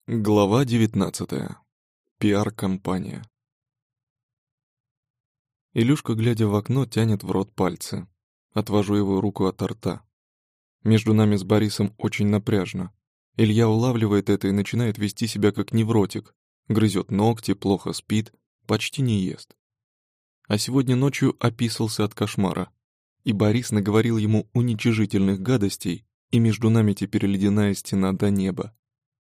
Глава 19. Пиар-компания. Илюшка, глядя в окно, тянет в рот пальцы. Отвожу его руку от рта. Между нами с Борисом очень напряжно. Илья улавливает это и начинает вести себя как невротик. Грызет ногти, плохо спит, почти не ест. А сегодня ночью описался от кошмара. И Борис наговорил ему уничижительных гадостей, и между нами теперь ледяная стена до неба.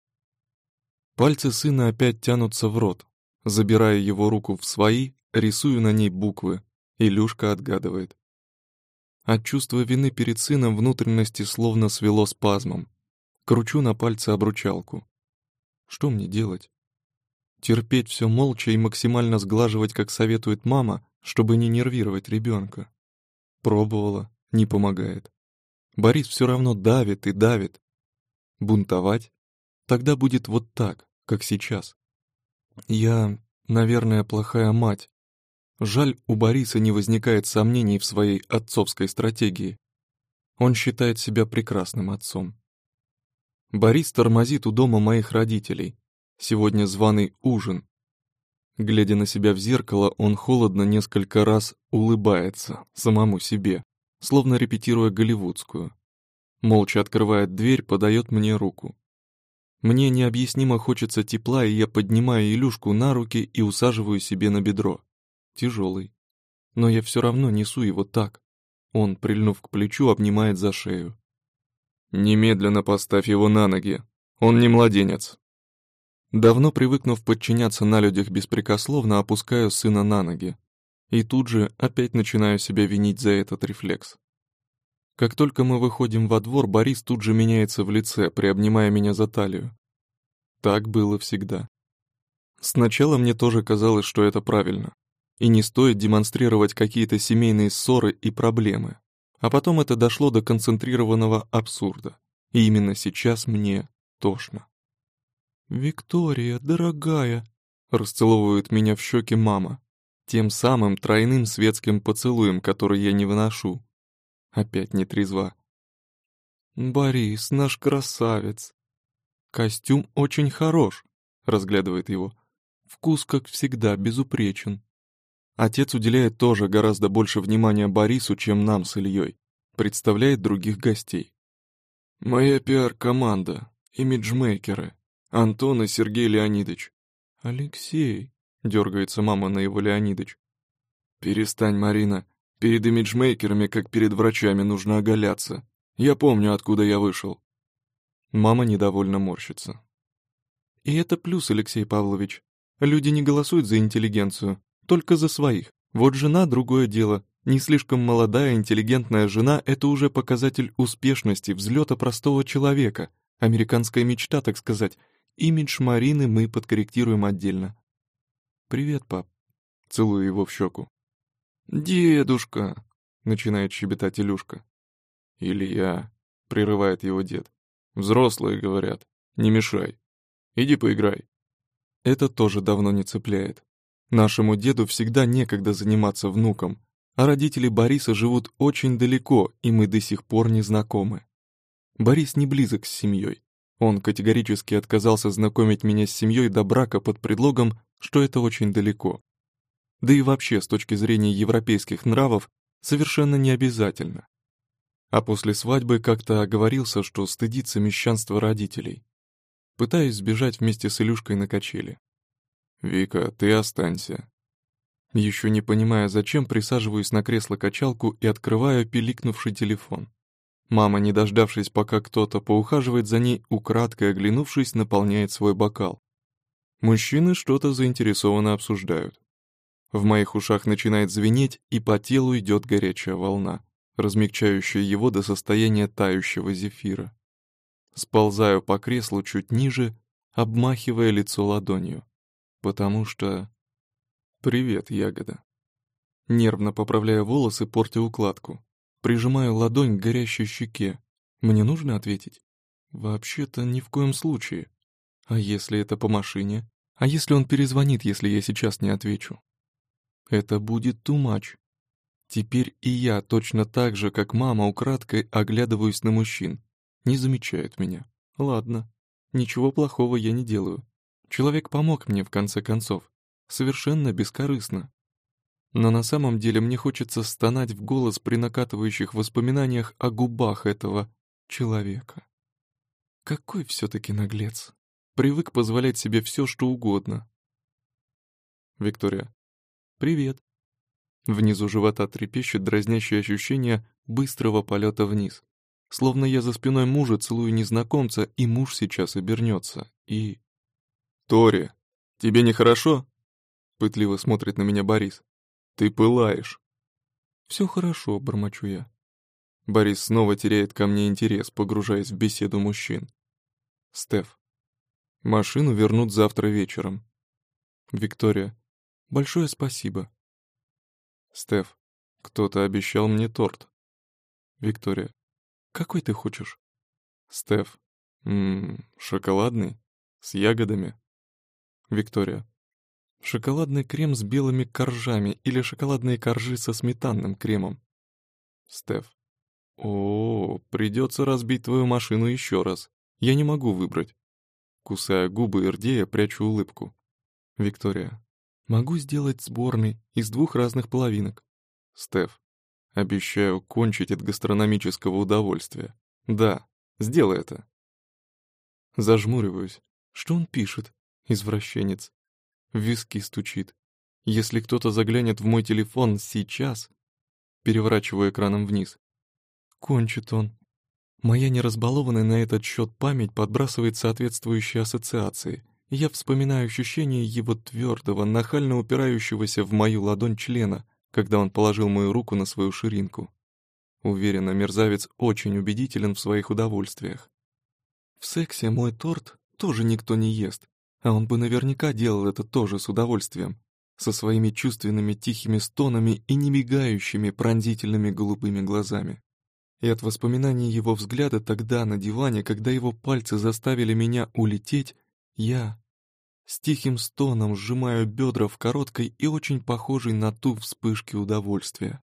Пальцы сына опять тянутся в рот. Забирая его руку в свои, рисую на ней буквы. Илюшка отгадывает. От чувства вины перед сыном внутренности словно свело спазмом. Кручу на пальце обручалку. Что мне делать? Терпеть все молча и максимально сглаживать, как советует мама, чтобы не нервировать ребенка. Пробовала, не помогает. Борис все равно давит и давит. Бунтовать? Тогда будет вот так, как сейчас. Я, наверное, плохая мать. Жаль, у Бориса не возникает сомнений в своей отцовской стратегии. Он считает себя прекрасным отцом. Борис тормозит у дома моих родителей. Сегодня званый ужин. Глядя на себя в зеркало, он холодно несколько раз улыбается самому себе, словно репетируя голливудскую. Молча открывает дверь, подает мне руку. Мне необъяснимо хочется тепла, и я поднимаю Илюшку на руки и усаживаю себе на бедро. Тяжелый. Но я все равно несу его так. Он, прильнув к плечу, обнимает за шею. «Немедленно поставь его на ноги. Он не младенец». Давно привыкнув подчиняться на людях беспрекословно, опускаю сына на ноги. И тут же опять начинаю себя винить за этот рефлекс. Как только мы выходим во двор, Борис тут же меняется в лице, приобнимая меня за талию. Так было всегда. Сначала мне тоже казалось, что это правильно. И не стоит демонстрировать какие-то семейные ссоры и проблемы. А потом это дошло до концентрированного абсурда. И именно сейчас мне тошно. «Виктория, дорогая», — расцеловывает меня в щеки мама. Тем самым тройным светским поцелуем, который я не выношу. Опять не трезва. «Борис, наш красавец. Костюм очень хорош», — разглядывает его. «Вкус, как всегда, безупречен». Отец уделяет тоже гораздо больше внимания Борису, чем нам с Ильей. Представляет других гостей. «Моя пиар-команда, имиджмейкеры, Антон и Сергей Леонидович». «Алексей», — дергается мама на его Леонидович. «Перестань, Марина. Перед имиджмейкерами, как перед врачами, нужно оголяться. Я помню, откуда я вышел». Мама недовольно морщится. «И это плюс, Алексей Павлович. Люди не голосуют за интеллигенцию, только за своих. Вот жена — другое дело. Не слишком молодая, интеллигентная жена — это уже показатель успешности, взлета простого человека. Американская мечта, так сказать. Имидж Марины мы подкорректируем отдельно». «Привет, пап». Целую его в щеку. «Дедушка!» — начинает щебетать Илюшка. «Илья!» — прерывает его дед. «Взрослые говорят, не мешай. Иди поиграй». Это тоже давно не цепляет. Нашему деду всегда некогда заниматься внуком, а родители Бориса живут очень далеко, и мы до сих пор не знакомы. Борис не близок с семьей. Он категорически отказался знакомить меня с семьей до брака под предлогом, что это очень далеко. Да и вообще, с точки зрения европейских нравов, совершенно не обязательно. А после свадьбы как-то оговорился, что стыдится мещанства родителей. Пытаюсь сбежать вместе с Илюшкой на качели. «Вика, ты останься». Еще не понимая зачем, присаживаюсь на кресло-качалку и открываю пиликнувший телефон. Мама, не дождавшись, пока кто-то поухаживает за ней, украдкой оглянувшись, наполняет свой бокал. Мужчины что-то заинтересованно обсуждают. В моих ушах начинает звенеть, и по телу идет горячая волна, размягчающая его до состояния тающего зефира. Сползаю по креслу чуть ниже, обмахивая лицо ладонью. Потому что... «Привет, ягода». Нервно поправляю волосы, портя укладку. Прижимаю ладонь к горящей щеке. Мне нужно ответить? Вообще-то ни в коем случае. А если это по машине? А если он перезвонит, если я сейчас не отвечу? Это будет too much. Теперь и я точно так же, как мама, украдкой оглядываюсь на мужчин. Не замечают меня. Ладно. Ничего плохого я не делаю. Человек помог мне, в конце концов. Совершенно бескорыстно. Но на самом деле мне хочется стонать в голос при накатывающих воспоминаниях о губах этого человека. Какой все-таки наглец. Привык позволять себе все, что угодно. Виктория. Привет. Внизу живота трепещет дразнящее ощущение быстрого полета вниз. Словно я за спиной мужа целую незнакомца, и муж сейчас обернется. И... «Тори, тебе нехорошо?» Пытливо смотрит на меня Борис. «Ты пылаешь». «Все хорошо», — бормочу я. Борис снова теряет ко мне интерес, погружаясь в беседу мужчин. Стеф. Машину вернут завтра вечером. Виктория. Большое спасибо. Стеф. Кто-то обещал мне торт. Виктория. Какой ты хочешь? Стеф. Шоколадный? С ягодами? Виктория. Шоколадный крем с белыми коржами или шоколадные коржи со сметанным кремом? Стеф. О, придется разбить твою машину еще раз. Я не могу выбрать. Кусая губы и рдея, прячу улыбку. Виктория. Могу сделать сборный из 2 разных половинок. Стеф. Обещаю кончить от гастрономического удовольствия. Да, сделай это. Зажмуриваюсь. Что он пишет? Извращенец. В виски стучит. Если кто-то заглянет в мой телефон сейчас... Переворачиваю экраном вниз. Кончит он. Моя неразбалованная на этот счет память подбрасывает соответствующие ассоциации. Я вспоминаю ощущение его твердого, нахально упирающегося в мою ладонь члена, когда он положил мою руку на свою ширинку. Уверена, мерзавец очень убедителен в своих удовольствиях. В сексе мой торт тоже никто не ест, а он бы наверняка делал это тоже с удовольствием, со своими чувственными тихими стонами и немигающими пронзительными голубыми глазами. И от воспоминаний его взгляда тогда на диване, когда его пальцы заставили меня улететь, я с тихим стоном сжимаю бедра в короткой и очень похожей на ту вспышки удовольствия.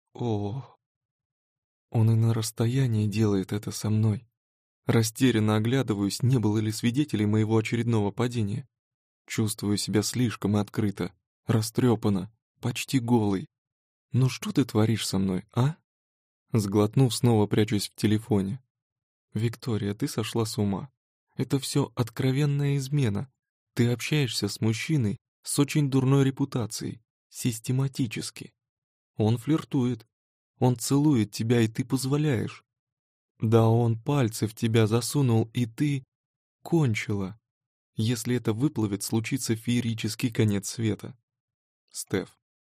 О, он и на расстоянии делает это со мной. Растерянно оглядываюсь, не было ли свидетелей моего очередного падения. Чувствую себя слишком открыто, растрепанно, почти голый. Ну что ты творишь со мной, а? Сглотнув, снова прячусь в телефоне. Виктория, ты сошла с ума. Это все откровенная измена. Ты общаешься с мужчиной с очень дурной репутацией, систематически. Он флиртует, он целует тебя, и ты позволяешь. Да он пальцы в тебя засунул, и ты кончила. Если это выплывет, случится феерический конец света. Стеф.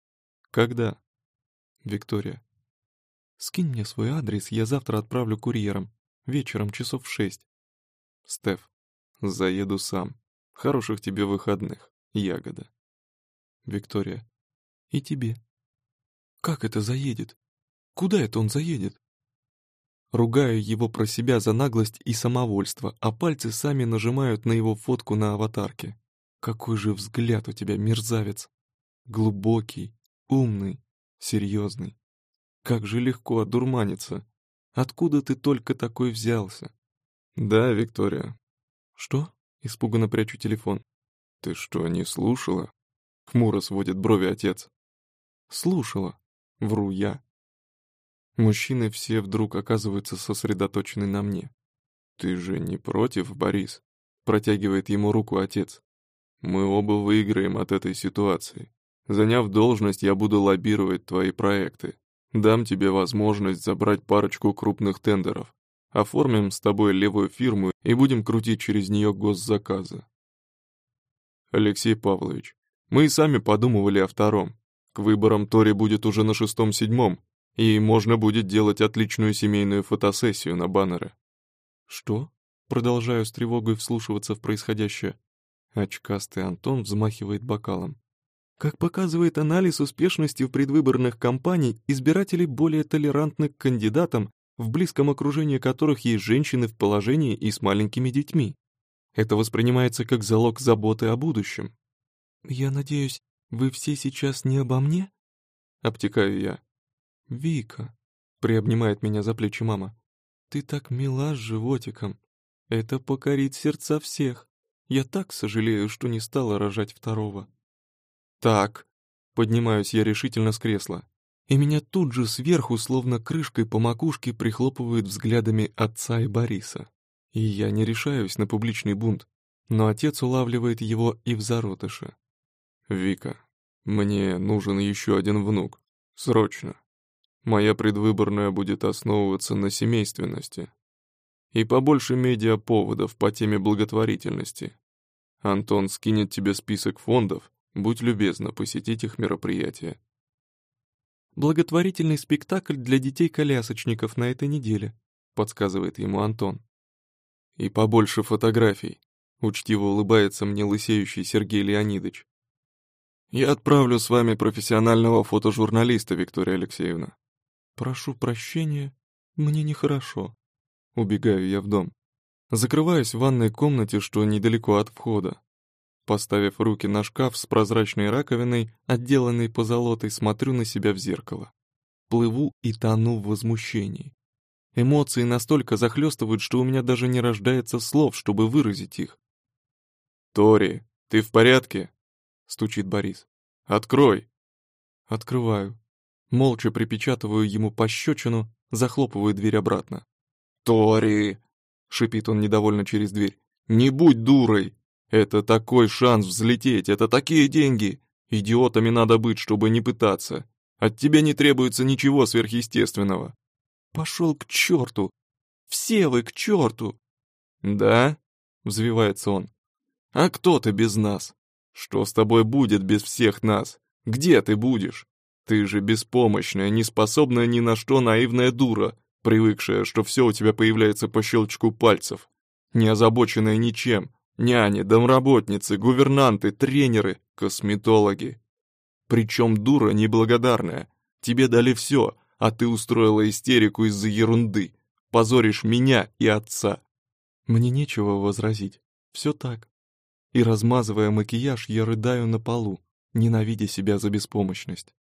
Когда? Виктория. Скинь мне свой адрес, я завтра отправлю курьером. Вечером часов в 6. Стеф. Заеду сам. Хороших тебе выходных, ягода. Виктория. И тебе. Как это заедет? Куда это он заедет? Ругаю его про себя за наглость и самовольство, а пальцы сами нажимают на его фотку на аватарке. Какой же взгляд у тебя, мерзавец! Глубокий, умный, серьезный. Как же легко одурманиться. Откуда ты только такой взялся? Да, Виктория. Что? Испуганно прячу телефон. Ты что, не слушала? Хмуро сводит брови отец. Слушала. Вру я. Мужчины все вдруг оказываются сосредоточены на мне. Ты же не против, Борис? Протягивает ему руку отец. Мы оба выиграем от этой ситуации. Заняв должность, я буду лоббировать твои проекты. Дам тебе возможность забрать парочку крупных тендеров. Оформим с тобой левую фирму и будем крутить через нее госзаказы. Алексей Павлович, мы и сами подумывали о втором. К выборам Тори будет уже на 6-7, и можно будет делать отличную семейную фотосессию на баннеры. Что? Продолжаю с тревогой вслушиваться в происходящее. Очкастый Антон взмахивает бокалом. Как показывает анализ успешности в предвыборных кампаний, избиратели более толерантны к кандидатам, в близком окружении которых есть женщины в положении и с маленькими детьми. Это воспринимается как залог заботы о будущем. «Я надеюсь, вы все сейчас не обо мне?» Обтекаю я. «Вика», — приобнимает меня за плечи мама, — «ты так мила с животиком. Это покорит сердца всех. Я так сожалею, что не стала рожать второго. Так, поднимаюсь я решительно с кресла, и меня тут же сверху, словно крышкой по макушке, прихлопывают взглядами отца и Бориса. И я не решаюсь на публичный бунт, но отец улавливает его и в зародыше. «Вика, мне нужен еще один внук. Срочно. Моя предвыборная будет основываться на семейственности. И побольше медиаповодов по теме благотворительности. Антон скинет тебе список фондов, будь любезна посетить их мероприятия». «Благотворительный спектакль для детей-колясочников на этой неделе», подсказывает ему Антон. «И побольше фотографий», учтиво улыбается мне лысеющий Сергей Леонидович. «Я отправлю с вами профессионального фотожурналиста, Виктория Алексеевна». «Прошу прощения, мне нехорошо». Убегаю я в дом. Закрываюсь в ванной комнате, что недалеко от входа. Поставив руки на шкаф с прозрачной раковиной, отделанной позолотой, смотрю на себя в зеркало. Плыву и тону в возмущении. Эмоции настолько захлестывают, что у меня даже не рождается слов, чтобы выразить их. «Тори, ты в порядке?» — стучит Борис. «Открой!» Открываю. Молча припечатываю ему пощечину, захлопываю дверь обратно. «Тори!» — шипит он недовольно через дверь. «Не будь дурой! Это такой шанс взлететь, это такие деньги! Идиотами надо быть, чтобы не пытаться. От тебя не требуется ничего сверхъестественного». «Пошел к черту! Все вы к черту!» «Да?» — взвивается он. «А кто ты без нас? Что с тобой будет без всех нас? Где ты будешь? Ты же беспомощная, неспособная ни на что наивная дура, привыкшая, что все у тебя появляется по щелчку пальцев, не озабоченная ничем, няни, домработницы, гувернанты, тренеры, косметологи. Причем дура неблагодарная. Тебе дали все, а ты устроила истерику из-за ерунды. Позоришь меня и отца». Мне нечего возразить. Все так. И размазывая макияж, я рыдаю на полу, ненавидя себя за беспомощность.